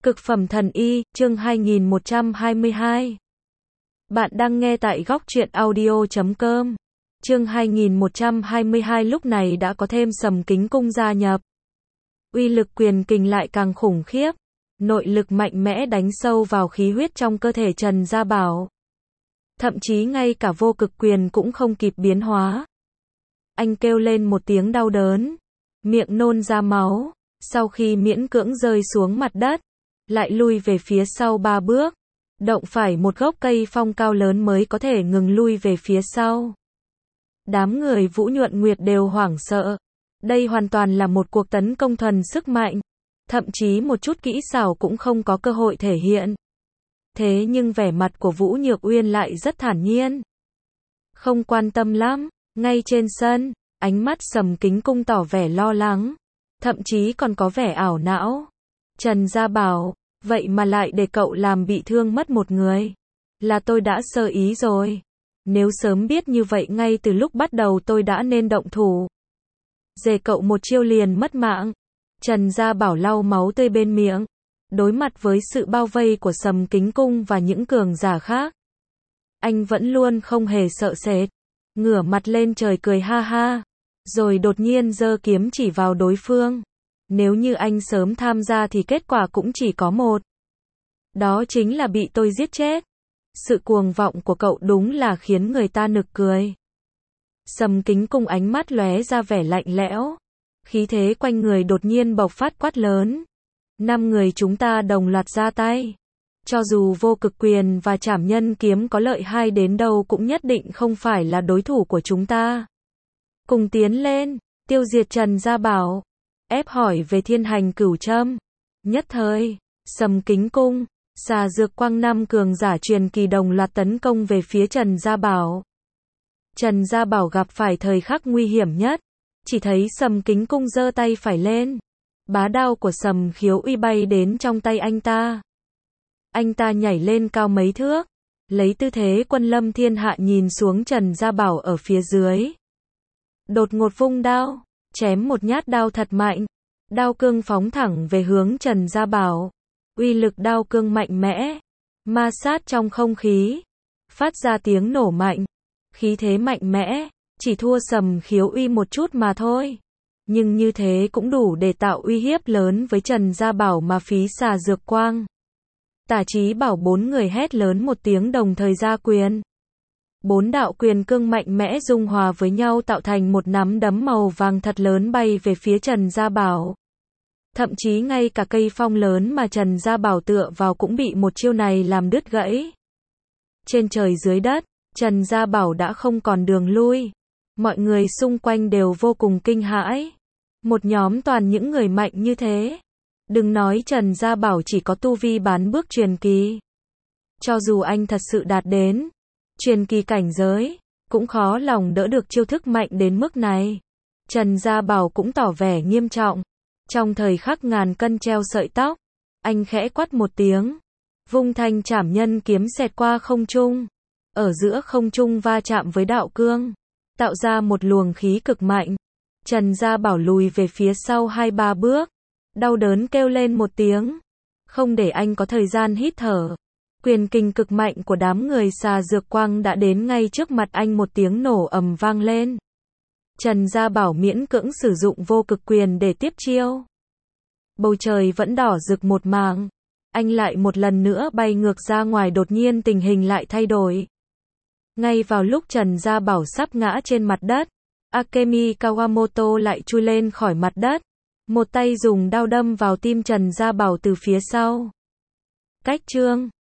Cực phẩm thần y, chương 2122. Bạn đang nghe tại góc truyện audio.com. Chương 2122 lúc này đã có thêm Sầm Kính Cung gia nhập. Uy lực quyền kình lại càng khủng khiếp. Nội lực mạnh mẽ đánh sâu vào khí huyết trong cơ thể Trần Gia Bảo. Thậm chí ngay cả vô cực quyền cũng không kịp biến hóa. Anh kêu lên một tiếng đau đớn. Miệng nôn ra máu. Sau khi miễn cưỡng rơi xuống mặt đất, lại lui về phía sau 3 bước. Động phải một gốc cây phong cao lớn mới có thể ngừng lui về phía sau. Đám người Vũ Nhuận Nguyệt đều hoảng sợ. Đây hoàn toàn là một cuộc tấn công thuần sức mạnh. Thậm chí một chút kỹ xảo cũng không có cơ hội thể hiện. Thế nhưng vẻ mặt của Vũ Nhược Uyên lại rất thản nhiên. Không quan tâm lắm. Ngay trên sân, ánh mắt Sầm Kính Cung tỏ vẻ lo lắng. Thậm chí còn có vẻ ảo não. Trần Gia Bảo, vậy mà lại để cậu làm bị thương mất một người. Là tôi đã sơ ý rồi. Nếu sớm biết như vậy ngay từ lúc bắt đầu tôi đã nên động thủ. Dè cậu một chiêu liền mất mạng. Trần Gia Bảo lau máu tươi bên miệng. Đối mặt với sự bao vây của Sầm Kính Cung và những cường giả khác. Anh vẫn luôn không hề sợ sệt. Ngửa mặt lên trời cười ha ha. Rồi đột nhiên giơ kiếm chỉ vào đối phương. Nếu như anh sớm tham gia thì kết quả cũng chỉ có một. Đó chính là bị tôi giết chết. Sự cuồng vọng của cậu đúng là khiến người ta nực cười. Sầm Kính Cung ánh mắt lóe ra vẻ lạnh lẽo. Khí thế quanh người đột nhiên bộc phát quát lớn. 5 người chúng ta đồng loạt ra tay. Cho dù vô cực quyền và trảm nhân kiếm có lợi hai đến đâu cũng nhất định không phải là đối thủ của chúng ta. Cùng tiến lên, tiêu diệt Trần Gia Bảo. Ép hỏi về Thiên Hành Cửu Châm. Nhất thời, Sầm Kính Cung, Xà Dược Quang 5 cường giả truyền kỳ đồng loạt tấn công về phía Trần Gia Bảo. Trần Gia Bảo gặp phải thời khắc nguy hiểm nhất. Chỉ thấy Sầm Kính Cung giơ tay phải lên. Bá đao của Sầm Khiếu Uy bay đến trong tay anh ta. Anh ta nhảy lên cao mấy thước. Lấy tư thế quân lâm thiên hạ nhìn xuống Trần Gia Bảo ở phía dưới. Đột ngột vung đao, chém một nhát đao thật mạnh. Đao cương phóng thẳng về hướng Trần Gia Bảo. Uy lực đao cương mạnh mẽ, ma sát trong không khí, phát ra tiếng nổ mạnh. Khí thế mạnh mẽ, chỉ thua Sầm Khiếu Uy một chút mà thôi. Nhưng như thế cũng đủ để tạo uy hiếp lớn với Trần Gia Bảo mà phí Xà Dược Quang. Tả Chí Bảo 4 người hét lớn một tiếng đồng thời ra quyền. 4 đạo quyền cương mạnh mẽ dung hòa với nhau tạo thành một nắm đấm màu vàng thật lớn bay về phía Trần Gia Bảo. Thậm chí ngay cả cây phong lớn mà Trần Gia Bảo tựa vào cũng bị một chiêu này làm đứt gãy. Trên trời dưới đất, Trần Gia Bảo đã không còn đường lui. Mọi người xung quanh đều vô cùng kinh hãi. Một nhóm toàn những người mạnh như thế. Đừng nói Trần Gia Bảo chỉ có tu vi bán bước truyền kỳ. Cho dù anh thật sự đạt đến truyền kỳ cảnh giới, cũng khó lòng đỡ được chiêu thức mạnh đến mức này. Trần Gia Bảo cũng tỏ vẻ nghiêm trọng. Trong thời khắc ngàn cân treo sợi tóc, anh khẽ quát một tiếng. Vung thanh trảm nhân kiếm xẹt qua không trung. Ở giữa không trung va chạm với đạo cương, tạo ra một luồng khí cực mạnh. Trần Gia Bảo lùi về phía sau 2-3 bước. Đau đớn kêu lên một tiếng. Không để anh có thời gian hít thở. Quyền kình cực mạnh của đám người Xà Dược Quang đã đến ngay trước mặt anh, một tiếng nổ ầm vang lên. Trần Gia Bảo miễn cưỡng sử dụng vô cực quyền để tiếp chiêu. Bầu trời vẫn đỏ rực một mảng. Anh lại một lần nữa bay ngược ra ngoài, đột nhiên tình hình lại thay đổi. Ngay vào lúc Trần Gia Bảo sắp ngã trên mặt đất, Akemi Kawamoto lại chui lên khỏi mặt đất. Một tay dùng đao đâm vào tim Trần Gia Bảo từ phía sau. Cách chương